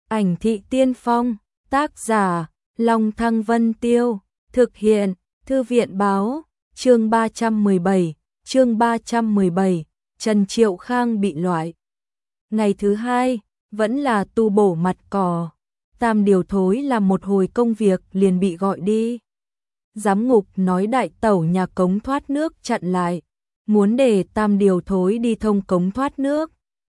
Ảnh thị tiên phong, tác giả, Long Thăng Vân Tiêu, thực hiện, Thư viện báo, chương 317, Trần Triệu Khang bị loại. Ngày thứ hai, vẫn là tu bổ mặt cỏ. Tam Điều Thối làm một hồi công việc liền bị gọi đi. Giám ngục nói đại tẩu nhà cống thoát nước chặn lại, muốn để Tam Điều Thối đi thông cống thoát nước.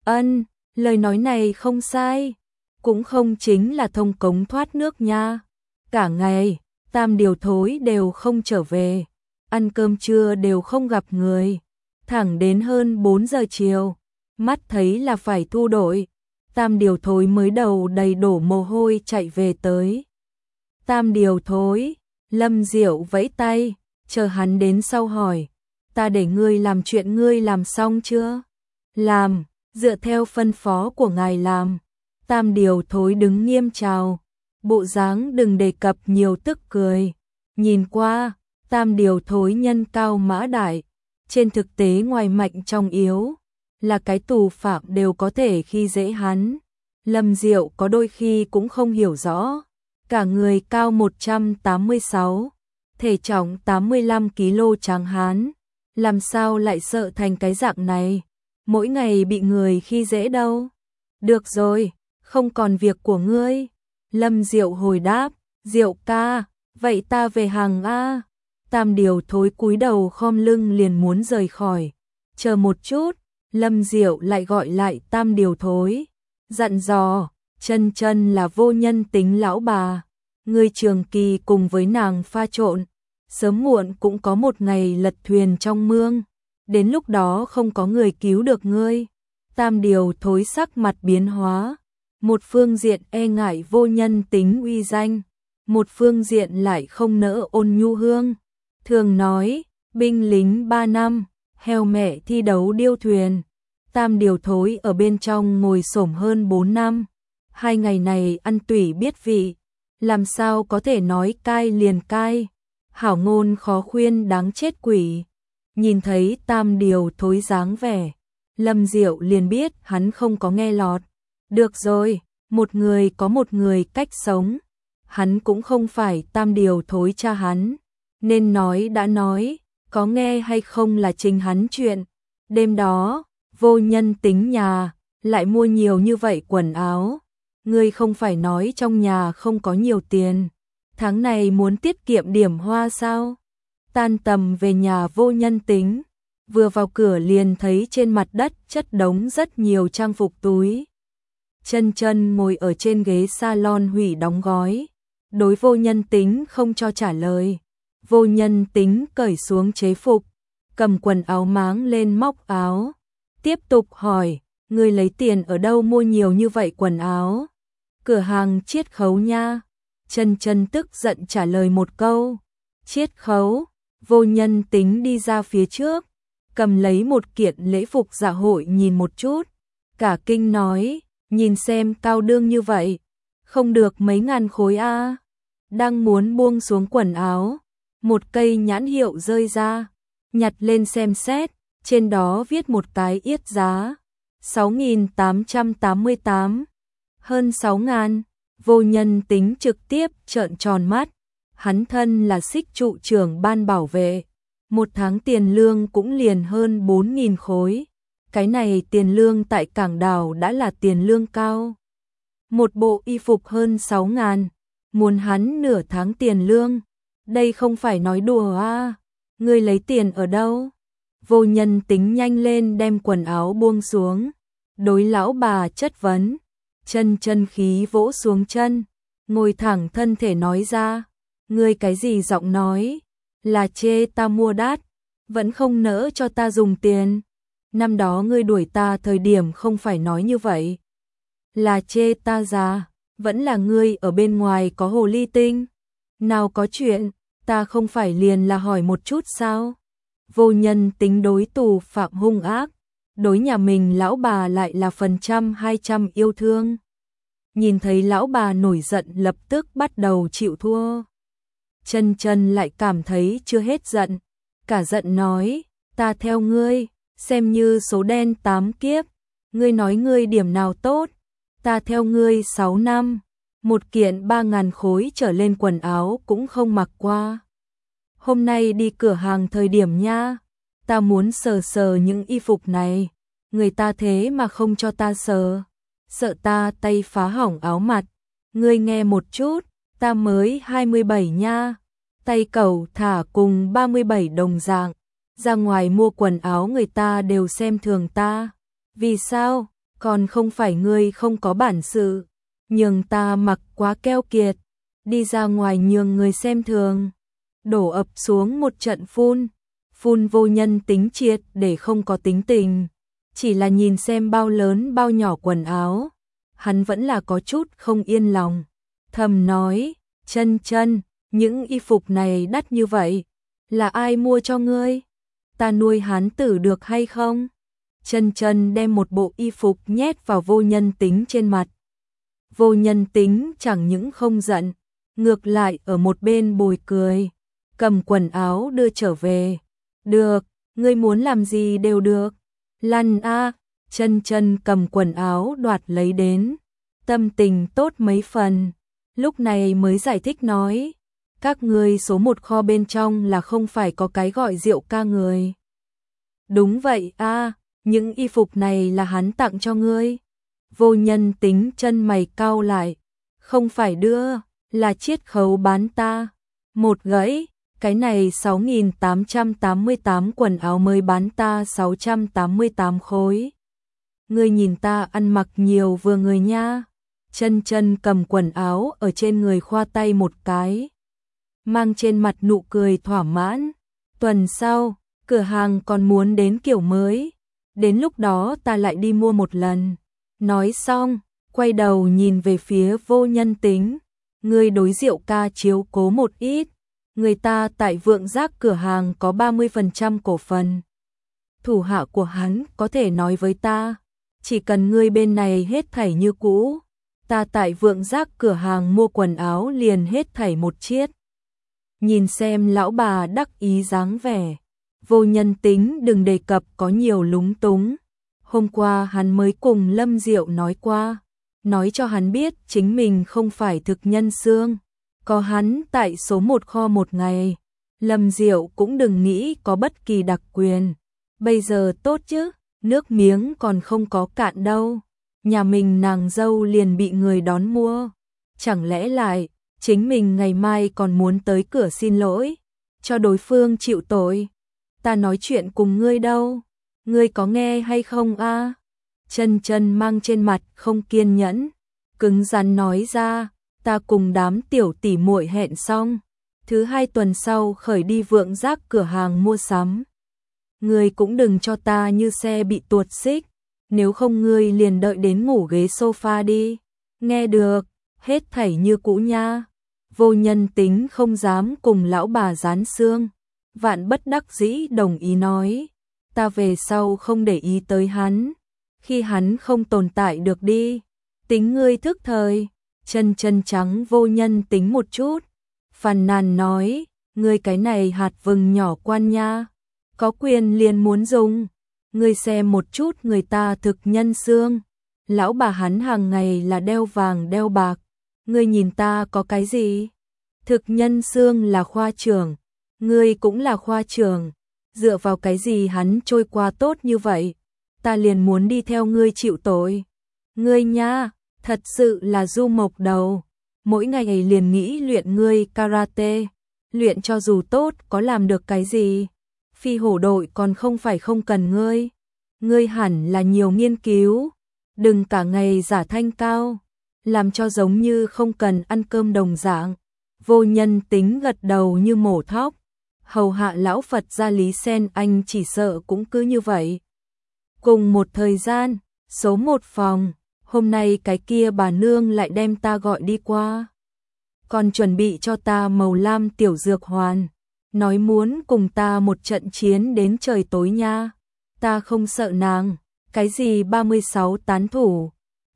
Lời nói này không sai, cũng không chính là thông cống thoát nước nha. Cả ngày, Tam Điều Thối đều không trở về, ăn cơm trưa đều không gặp người. Thẳng đến hơn 4 giờ chiều, mắt thấy là phải thu đội, Tam Điều Thối mới đầu đầy đổ mồ hôi chạy về tới. Tam Điều Thối, Lâm Diệu vẫy tay, chờ hắn đến sau hỏi, ta để ngươi làm chuyện ngươi làm xong chưa? Làm, dựa theo phân phó của ngài làm. Tam Điều Thối đứng nghiêm chào, bộ dáng đừng đề cập nhiều tức cười. Nhìn qua, Tam Điều Thối nhân cao mã đại, trên thực tế ngoài mạnh trong yếu, là cái tù phạm đều có thể khi dễ hắn. Lâm Diệu có đôi khi cũng không hiểu rõ, cả người cao 186, thể trọng 85 kg tráng hán, làm sao lại sợ thành cái dạng này, mỗi ngày bị người khi dễ đâu. Được rồi, không còn việc của ngươi. Lâm Diệu hồi đáp, Diệu ca, vậy ta về hàng a. Tam Điều Thối cúi đầu khom lưng liền muốn rời khỏi. Chờ một chút, Lâm Diệu lại gọi lại Tam Điều Thối, dặn dò, Chân Chân là vô nhân tính lão bà, ngươi trường kỳ cùng với nàng pha trộn, sớm muộn cũng có một ngày lật thuyền trong mương, đến lúc đó không có người cứu được ngươi. Tam Điều Thối sắc mặt biến hóa, một phương diện e ngại vô nhân tính uy danh, một phương diện lại không nỡ ôn nhu hương. Thường nói, binh lính 3 năm, heo mẹ thi đấu điêu thuyền. Tam Điều Thối ở bên trong ngồi xổm hơn 4 năm. 2 ngày này ăn tủy biết vị, làm sao có thể nói cai liền cai. Hảo ngôn khó khuyên đáng chết quỷ. Nhìn thấy Tam Điều Thối dáng vẻ, Lâm Diệu liền biết hắn không có nghe lọt. Được rồi, một người có một người cách sống. Hắn cũng không phải Tam Điều Thối cha hắn, nên nói đã nói, có nghe hay không là chính hắn chuyện. Đêm đó, vô nhân tính nhà, lại mua nhiều như vậy quần áo. Ngươi không phải nói trong nhà không có nhiều tiền, tháng này muốn tiết kiệm điểm hoa sao? Tan tầm về nhà vô nhân tính, vừa vào cửa liền thấy trên mặt đất chất đống rất nhiều trang phục túi. Chân Chân ngồi ở trên ghế salon hủy đóng gói, đối vô nhân tính không cho trả lời. Vô nhân tính cởi xuống chế phục, cầm quần áo máng lên móc áo, tiếp tục hỏi, ngươi lấy tiền ở đâu mua nhiều như vậy quần áo? Cửa hàng chiết khấu nha. Chân Chân tức giận trả lời một câu, chiết khấu. Vô nhân tính đi ra phía trước, cầm lấy một kiện lễ phục dạ hội nhìn một chút, cả kinh nói, nhìn xem cao đương như vậy, không được mấy ngàn khối a. Đang muốn buông xuống quần áo, một cây nhãn hiệu rơi ra, nhặt lên xem xét, trên đó viết một cái yết giá 6.888, hơn 6.000. Vô nhân tính trực tiếp trợn tròn mắt, hắn thân là xích trụ trưởng ban bảo vệ, một tháng tiền lương cũng liền hơn 4.000 khối. Cái này tiền lương tại Cảng Đảo đã là tiền lương cao. Một bộ y phục hơn 6.000, muốn hắn nửa tháng tiền lương. Đây không phải nói đùa à, ngươi lấy tiền ở đâu? Vô nhân tính nhanh lên đem quần áo buông xuống, đối lão bà chất vấn. Chân Chân khí vỗ xuống chân, ngồi thẳng thân thể nói ra, ngươi cái gì giọng nói, là chê ta mua đắt, vẫn không nỡ cho ta dùng tiền. Năm đó ngươi đuổi ta thời điểm không phải nói như vậy. Là chê ta già, vẫn là ngươi ở bên ngoài có hồ ly tinh. Nào có chuyện, ta không phải liền là hỏi một chút sao? Vô nhân tính đối tù phạm hung ác, đối nhà mình lão bà lại là 100-200 yêu thương. Nhìn thấy lão bà nổi giận lập tức bắt đầu chịu thua. Chân Chân lại cảm thấy chưa hết giận, cả giận nói, ta theo ngươi, xem như số đen 8 kiếp, ngươi nói ngươi điểm nào tốt, ta theo ngươi 6 năm, một kiện 3.000 khối trở lên quần áo cũng không mặc qua. Hôm nay đi cửa hàng thời điểm nha, ta muốn sờ sờ những y phục này, người ta thế mà không cho ta sờ, sợ ta tay phá hỏng áo mặt. Ngươi nghe một chút, ta mới 27 nha, tay cẩu thả cùng 37 đồng dạng, ra ngoài mua quần áo người ta đều xem thường ta. Vì sao? Còn không phải ngươi không có bản sự, nhường ta mặc quá keo kiệt, đi ra ngoài nhường người xem thường. Đổ ập xuống một trận phun vô nhân tính triệt để không có tính tình, chỉ là nhìn xem bao lớn bao nhỏ quần áo, hắn vẫn là có chút không yên lòng, thầm nói, Chân, những y phục này đắt như vậy, là ai mua cho ngươi? Ta nuôi hán tử được hay không? Chân đem một bộ y phục nhét vào vô nhân tính trên mặt. Vô nhân tính chẳng những không giận, ngược lại ở một bên bồi cười, cầm quần áo đưa trở về. Được, ngươi muốn làm gì đều được. Lăn a, Chân cầm quần áo đoạt lấy đến, tâm tình tốt mấy phần, lúc này mới giải thích nói, các ngươi số một kho bên trong là không phải có cái gọi Diệu ca người. Đúng vậy a, những y phục này là hắn tặng cho ngươi. Vô nhân tính chân mày cau lại, không phải đưa, là chiết khấu bán ta. Một gãy, cái này 6.888 quần áo mới bán ta 688 khối. Ngươi nhìn ta ăn mặc nhiều vừa người nha. Chân cầm quần áo ở trên người khoa tay một cái, mang trên mặt nụ cười thỏa mãn. Tuần sau, cửa hàng còn muốn đến kiểu mới, đến lúc đó ta lại đi mua một lần. Nói xong, quay đầu nhìn về phía vô nhân tính, ngươi đối Diệu ca chiếu cố một ít, người ta tại Vượng Giác cửa hàng có 30% cổ phần. Thủ hạ của hắn có thể nói với ta, chỉ cần ngươi bên này hết thảy như cũ, ta tại Vượng Giác cửa hàng mua quần áo liền hết thảy một chiết. Nhìn xem lão bà đắc ý dáng vẻ, vô nhân tính đừng đề cập có nhiều lúng túng. Hôm qua hắn mới cùng Lâm Diệu nói qua, nói cho hắn biết chính mình không phải thực nhân xương, có hắn tại số một kho một ngày, Lâm Diệu cũng đừng nghĩ có bất kỳ đặc quyền. Bây giờ tốt chứ, nước miếng còn không có cạn đâu, nhà mình nàng dâu liền bị người đón mua, chẳng lẽ lại chính mình ngày mai còn muốn tới cửa xin lỗi, cho đối phương chịu tội. Ta nói chuyện cùng ngươi đâu, ngươi có nghe hay không a? Chân mang trên mặt không kiên nhẫn, cứng rắn nói ra, ta cùng đám tiểu tỷ muội hẹn xong, thứ 2 tuần sau khởi đi Vượng Giác cửa hàng mua sắm. Ngươi cũng đừng cho ta như xe bị tuột xích, nếu không ngươi liền đợi đến ngủ ghế sofa đi. Nghe được, hết thảy như cũ nha. Vô nhân tính không dám cùng lão bà dán xương, vạn bất đắc dĩ đồng ý nói, ta về sau không để ý tới hắn, khi hắn không tồn tại được đi, tính ngươi thức thời. Chân trắng vô nhân tính một chút, phàn nàn nói, ngươi cái này hạt vừng nhỏ quan nha, có quyền liền muốn dùng, ngươi xem một chút người ta thực nhân xương, lão bà hắn hàng ngày là đeo vàng đeo bạc, ngươi nhìn ta có cái gì? Thực nhân xương là khoa trưởng, ngươi cũng là khoa trưởng, dựa vào cái gì hắn trôi qua tốt như vậy, ta liền muốn đi theo ngươi chịu tội. Ngươi nha, thật sự là du mộc đầu, mỗi ngày liền nghĩ luyện ngươi karate, luyện cho dù tốt có làm được cái gì, phi hổ đội còn không phải không cần ngươi, ngươi hẳn là nhiều nghiên cứu, đừng cả ngày giả thanh cao, làm cho giống như không cần ăn cơm đồng dạng. Vô nhân tính gật đầu như mổ thóc, hầu hạ lão Phật gia Lý Sen Anh chỉ sợ cũng cứ như vậy. Cùng một thời gian, số 1 phòng, hôm nay cái kia bà nương lại đem ta gọi đi qua. Còn chuẩn bị cho ta màu lam tiểu dược hoàn, nói muốn cùng ta một trận chiến đến trời tối nha. Ta không sợ nàng, cái gì 36 tán thủ,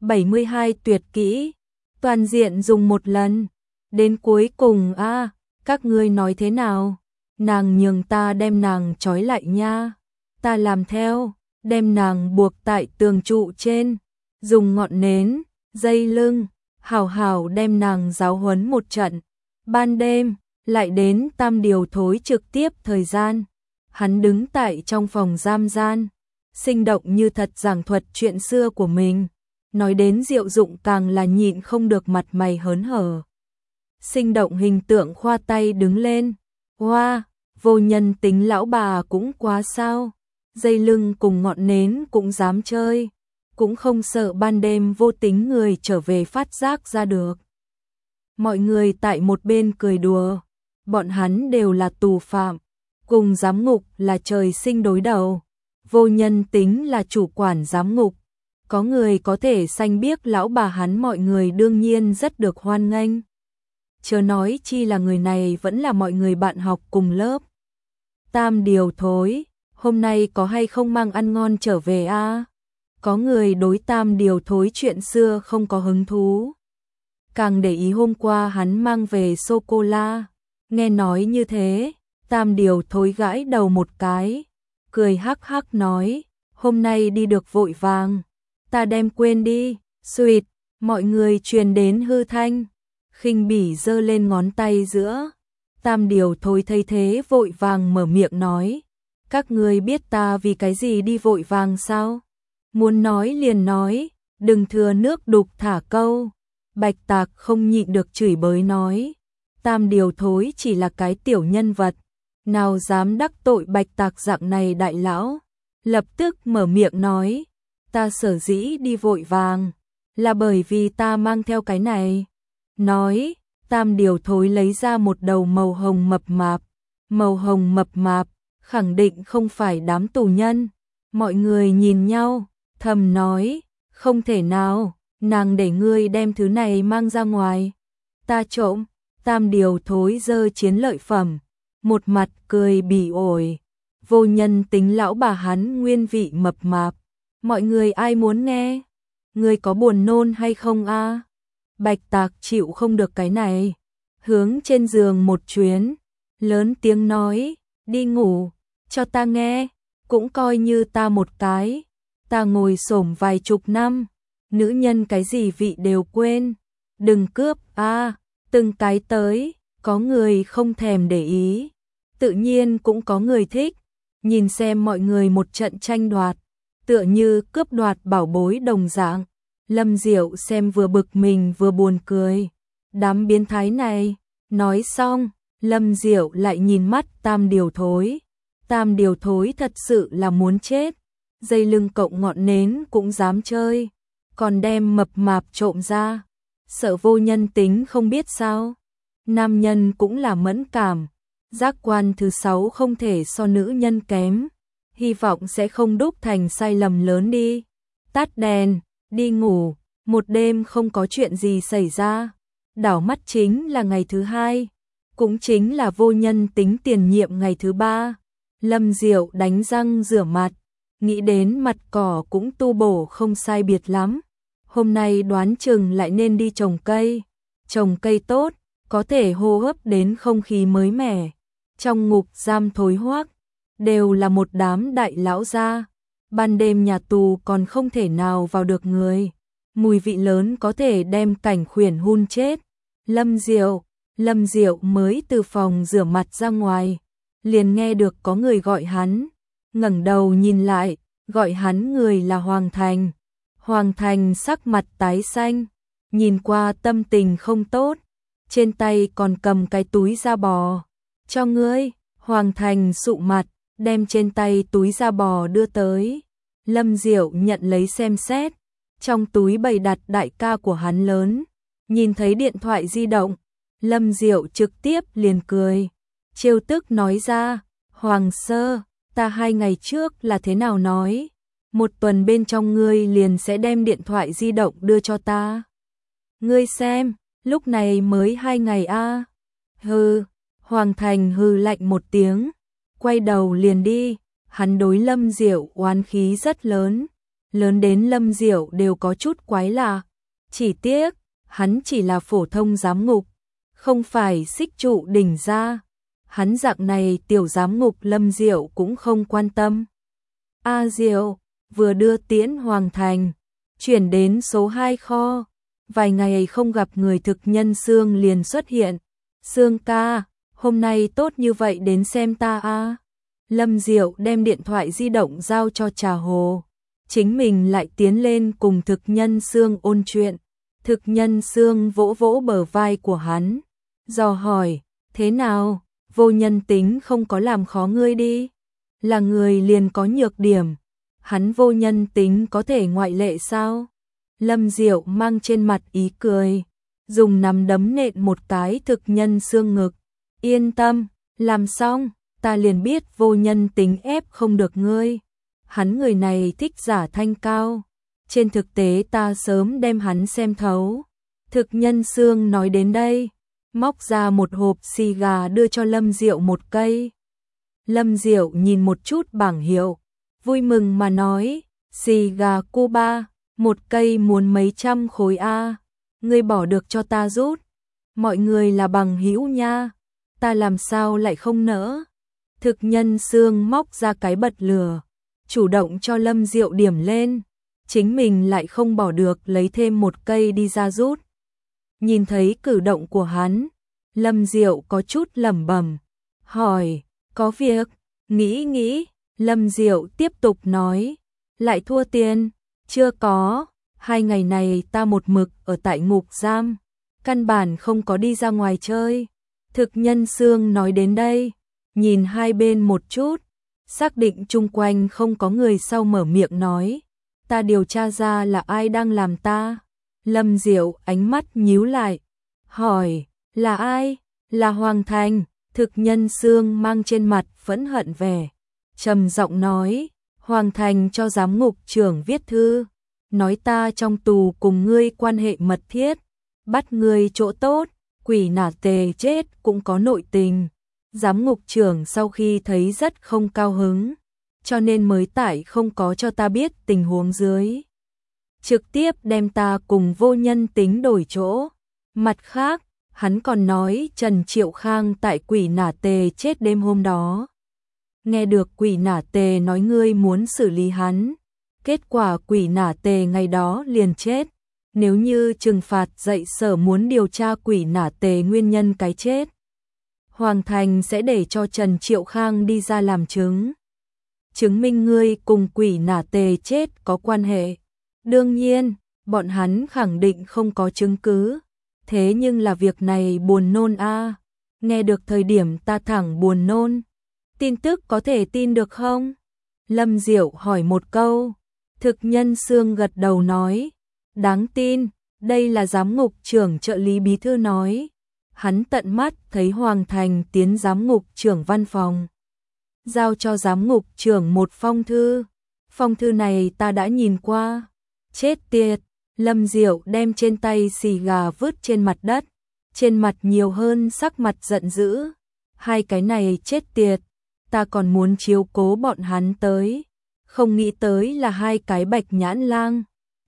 72 tuyệt kỹ, toàn diện dùng một lần. Đến cuối cùng các ngươi nói thế nào? Nàng nhường ta đem nàng trói lại nha. Ta làm theo, đem nàng buộc tại tường trụ trên, dùng ngọn nến, dây lưng, hảo hảo đem nàng giáo huấn một trận. Ban đêm, lại đến Tam Điều Thối trực tiếp thời gian. Hắn đứng tại trong phòng giam gian, sinh động như thật giảng thuật chuyện xưa của mình. Nói đến Diệu Dụng càng là nhịn không được mặt mày hớn hở. Sinh động hình tượng khoa tay đứng lên. Hoa, vô nhân tính lão bà cũng quá sao. Dây lưng cùng ngọn nến cũng dám chơi. Cũng không sợ ban đêm vô tính người trở về phát giác ra được. Mọi người tại một bên cười đùa. Bọn hắn đều là tù phạm. Cùng giám ngục là trời sinh đối đầu. Vô nhân tính là chủ quản giám ngục. Có người có thể xanh biếc lão bà hắn, mọi người đương nhiên rất được hoan nghênh. Chớ nói chi là người này vẫn là mọi người bạn học cùng lớp. Tam Điều Thối, hôm nay có hay không mang ăn ngon trở về a? Có người đối Tam Điều Thối chuyện xưa không có hứng thú. Càng để ý hôm qua hắn mang về sô-cô-la. Nghe nói như thế, Tam Điều Thối gãi đầu một cái, cười hắc hắc nói, hôm nay đi được vội vàng, ta đem quên đi. Xuỵt, mọi người truyền đến hư thanh, khinh bỉ giơ lên ngón tay giữa. Tam Điều Thối thấy thế vội vàng mở miệng nói, các ngươi biết ta vì cái gì đi vội vàng sao? Muốn nói liền nói, đừng thừa nước đục thả câu. Bạch Tạc không nhịn được chửi bới nói, Tam Điều Thối chỉ là cái tiểu nhân vật, nào dám đắc tội Bạch Tạc dạng này đại lão. Lập tức mở miệng nói, ta sở dĩ đi vội vàng, là bởi vì ta mang theo cái này. Nói, Tam Điều Thối lấy ra một đầu màu hồng mập mạp. Màu hồng mập mạp, khẳng định không phải đám tù nhân. Mọi người nhìn nhau, thầm nói, không thể nào, nàng để ngươi đem thứ này mang ra ngoài. Ta trộm. Tam Điều Thối giơ chiến lợi phẩm, một mặt cười bỉ ổi. Vô nhân tính lão bà hắn nguyên vị mập mạp. Mọi người ai muốn nghe? Ngươi có buồn nôn hay không a? Bạch Tạc chịu không được cái này, hướng trên giường một chuyến, lớn tiếng nói, đi ngủ, cho ta nghe, cũng coi như ta một cái. Ta ngồi xổm vài chục năm, nữ nhân cái gì vị đều quên, đừng cướp a. Từng cái tới, có người không thèm để ý, tự nhiên cũng có người thích. Nhìn xem mọi người một trận tranh đoạt, tựa như cướp đoạt bảo bối đồng dạng. Lâm Diệu xem vừa bực mình vừa buồn cười. Đám biến thái này. Nói xong, Lâm Diệu lại nhìn mắt Tam Điều Thối. Tam Điều Thối thật sự là muốn chết. Dây lưng cộng ngọn nến cũng dám chơi, còn đem mập mạp trộm ra. Sợ vô nhân tính không biết sao. Nam nhân cũng là mẫn cảm, giác quan thứ 6 không thể so nữ nhân kém. Hy vọng sẽ không đúc thành sai lầm lớn đi. Tắt đèn, đi ngủ, một đêm không có chuyện gì xảy ra. Đảo mắt chính là ngày thứ 2, cũng chính là vô nhân tính tiền nhiệm ngày thứ 3. Lâm Diệu đánh răng rửa mặt, nghĩ đến mặt cỏ cũng tu bổ không sai biệt lắm. Hôm nay đoán chừng lại nên đi trồng cây. Trồng cây tốt, có thể hô hấp đến không khí mới mẻ. Trong ngục giam thối hoác, đều là một đám đại lão gia. Ban đêm nhà tù còn không thể nào vào được người. Mùi vị lớn có thể đem Cảnh Khuyển hun chết. Lâm Diệu mới từ phòng rửa mặt ra ngoài, liền nghe được có người gọi hắn. Ngẩng đầu nhìn lại, gọi hắn người là Hoàng Thành. Hoàng Thành sắc mặt tái xanh, nhìn qua tâm tình không tốt, trên tay còn cầm cái túi da bò. Cho ngươi. Hoàng Thành sụ mặt, đem trên tay túi da bò đưa tới. Lâm Diệu nhận lấy xem xét, trong túi bày đặt đại ca của hắn lớn. Nhìn thấy điện thoại di động, Lâm Diệu trực tiếp liền cười, trêu tức nói ra, Hoàng sơ, ta 2 ngày trước là thế nào nói, 1 tuần bên trong ngươi liền sẽ đem điện thoại di động đưa cho ta. Ngươi xem, lúc này mới 2 ngày a. Hừ. Hoàng Thành hừ lạnh một tiếng, quay đầu liền đi. Hắn đối Lâm Diệu oán khí rất lớn, lớn đến Lâm Diệu đều có chút quái lạ. Chỉ tiếc, hắn chỉ là phổ thông giám ngục, không phải xích trụ đỉnh gia. Hắn dạng này tiểu giám ngục Lâm Diệu cũng không quan tâm. A Diệu vừa đưa tiễn Hoàng Thành, chuyển đến số 2 kho, Vài ngày không gặp người, Thực Nhân Sương liền xuất hiện. Sương ca, hôm nay tốt như vậy đến xem ta à? Lâm Diệu đem điện thoại di động giao cho Trà Hồ. Chính mình lại tiến lên cùng Thực Nhân Sương ôn chuyện. Thực Nhân Sương vỗ vỗ bờ vai của hắn, dò hỏi, thế nào, Vô Nhân Tính không có làm khó ngươi đi? Là người liền có nhược điểm, hắn Vô Nhân Tính có thể ngoại lệ sao? Lâm Diệu mang trên mặt ý cười, dùng nắm đấm nện một cái Thực Nhân Sương ngực. Yên tâm, làm xong, ta liền biết Vô Nhân Tính ép không được ngươi. Hắn người này thích giả thanh cao. Trên thực tế ta sớm đem hắn xem thấu. Thực Nhân Sương nói đến đây, móc ra một hộp xì gà đưa cho Lâm Diệu một cây. Lâm Diệu nhìn một chút bảng hiệu, vui mừng mà nói, xì gà Cuba, một cây muốn mấy trăm khối a, ngươi bỏ được cho ta rút. Mọi người là bằng hữu nha, ta làm sao lại không nỡ. Thực Nhân Sương móc ra cái bật lửa, chủ động cho Lâm Diệu điểm lên, chính mình lại không bỏ được lấy thêm một cây đi ra rút. Nhìn thấy cử động của hắn, Lâm Diệu có chút lẩm bẩm, hỏi, có việc? Nghĩ, Lâm Diệu tiếp tục nói, lại thua tiền? Chưa có, 2 ngày này ta một mực ở tại ngục giam, căn bản không có đi ra ngoài chơi. Thực Nhân Sương nói đến đây, nhìn hai bên một chút, xác định chung quanh không có người sau mở miệng nói, ta điều tra ra là ai đang làm ta. Lâm Diệu ánh mắt nhíu lại, hỏi, là ai? Là Hoàng Thành. Thực Nhân Sương mang trên mặt phẫn hận vẻ, trầm giọng nói, Hoàng Thành cho giám ngục trưởng viết thư, nói ta trong tù cùng ngươi quan hệ mật thiết, bắt ngươi chỗ tốt, quỷ nả tề chết cũng có nội tình. Giám ngục trưởng sau khi thấy rất không cao hứng, cho nên mới tại không có cho ta biết tình huống dưới, trực tiếp đem ta cùng Vô Nhân Tính đổi chỗ. Mặt khác, hắn còn nói Trần Triệu Khang tại quỷ nả tề chết đêm hôm đó. Nghe được quỷ nả tề nói ngươi muốn xử lý hắn, kết quả quỷ nả tề ngày đó liền chết. Nếu như trừng phạt dậy sở muốn điều tra quỷ nả tề nguyên nhân cái chết, Hoàng Thành sẽ để cho Trần Triệu Khang đi ra làm chứng, chứng minh ngươi cùng quỷ nả tề chết có quan hệ. Đương nhiên, bọn hắn khẳng định không có chứng cứ, thế nhưng là việc này buồn nôn a. Nghe được thời điểm ta thẳng buồn nôn. Tin tức có thể tin được không? Lâm Diệu hỏi một câu. Thực Nhân Sương gật đầu nói, đáng tin, đây là giám ngục trưởng trợ lý bí thư nói. Hắn tận mắt thấy Hoàng Thành tiến giám ngục trưởng văn phòng, giao cho giám ngục trưởng một phong thư. Phong thư này ta đã nhìn qua. Chết tiệt. Lâm Diệu đem trên tay xì gà vứt trên mặt đất, trên mặt nhiều hơn sắc mặt giận dữ. Hai cái này chết tiệt, ta còn muốn chiếu cố bọn hắn tới, không nghĩ tới là hai cái bạch nhãn lang.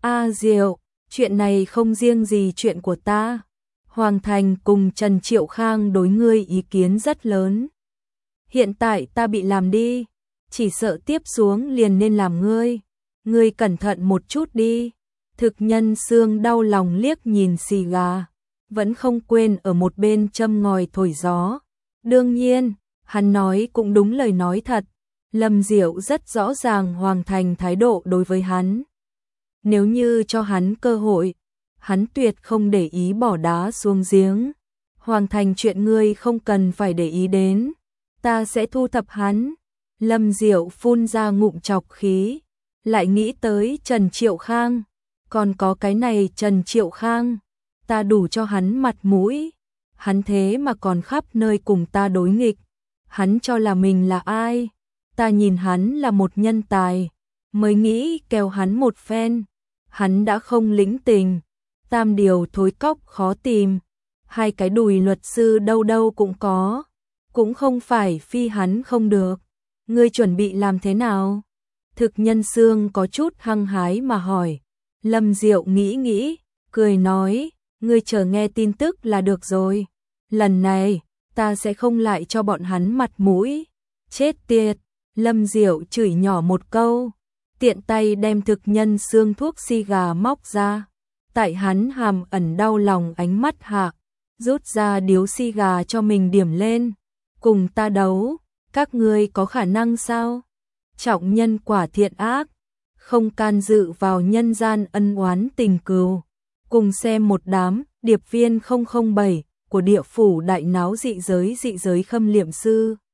Diệu, chuyện này không riêng gì chuyện của ta. Hoàng Thành cùng Trần Triệu Khang đối ngươi ý kiến rất lớn. Hiện tại ta bị làm đi, chỉ sợ tiếp xuống liền nên làm ngươi. Ngươi cẩn thận một chút đi. Thực Nhân Sương đau lòng liếc nhìn xì gà, vẫn không quên ở một bên châm ngòi thổi gió. Đương nhiên, hắn nói cũng đúng lời nói thật. Lâm Diệu rất rõ ràng Hoàng Thành thái độ đối với hắn. Nếu như cho hắn cơ hội, hắn tuyệt không để ý bỏ đá xuống giếng. Hoàng Thành chuyện ngươi không cần phải để ý đến, ta sẽ thu thập hắn. Lâm Diệu phun ra ngụm trọc khí, lại nghĩ tới Trần Triệu Khang. Còn có cái này Trần Triệu Khang, ta đủ cho hắn mặt mũi. Hắn thế mà còn khắp nơi cùng ta đối nghịch. Hắn cho là mình là ai? Ta nhìn hắn là một nhân tài, mới nghĩ kèo hắn một phen. Hắn đã không lĩnh tình, tam điều thối cóc khó tìm. Hai cái đùi luật sư đâu đâu cũng có, cũng không phải phi hắn không được. Ngươi chuẩn bị làm thế nào? Thực Nhân Sương có chút hăng hái mà hỏi. Lâm Diệu nghĩ, cười nói, ngươi chờ nghe tin tức là được rồi. Lần này, ta sẽ không lại cho bọn hắn mặt mũi. Chết tiệt. Lâm Diệu chửi nhỏ một câu, tiện tay đem Thực Nhân Sương thuốc xì gà móc ra, Tại hắn hàm ẩn đau lòng ánh mắt hạ, rút ra điếu xì gà cho mình điểm lên. Cùng ta đấu, các ngươi có khả năng sao? Trọng nhân quả thiện ác, không can dự vào nhân gian ân oán tình cừu. Cùng xem một đám điệp viên 007 của địa phủ đại náo dị giới khâm liệm sư.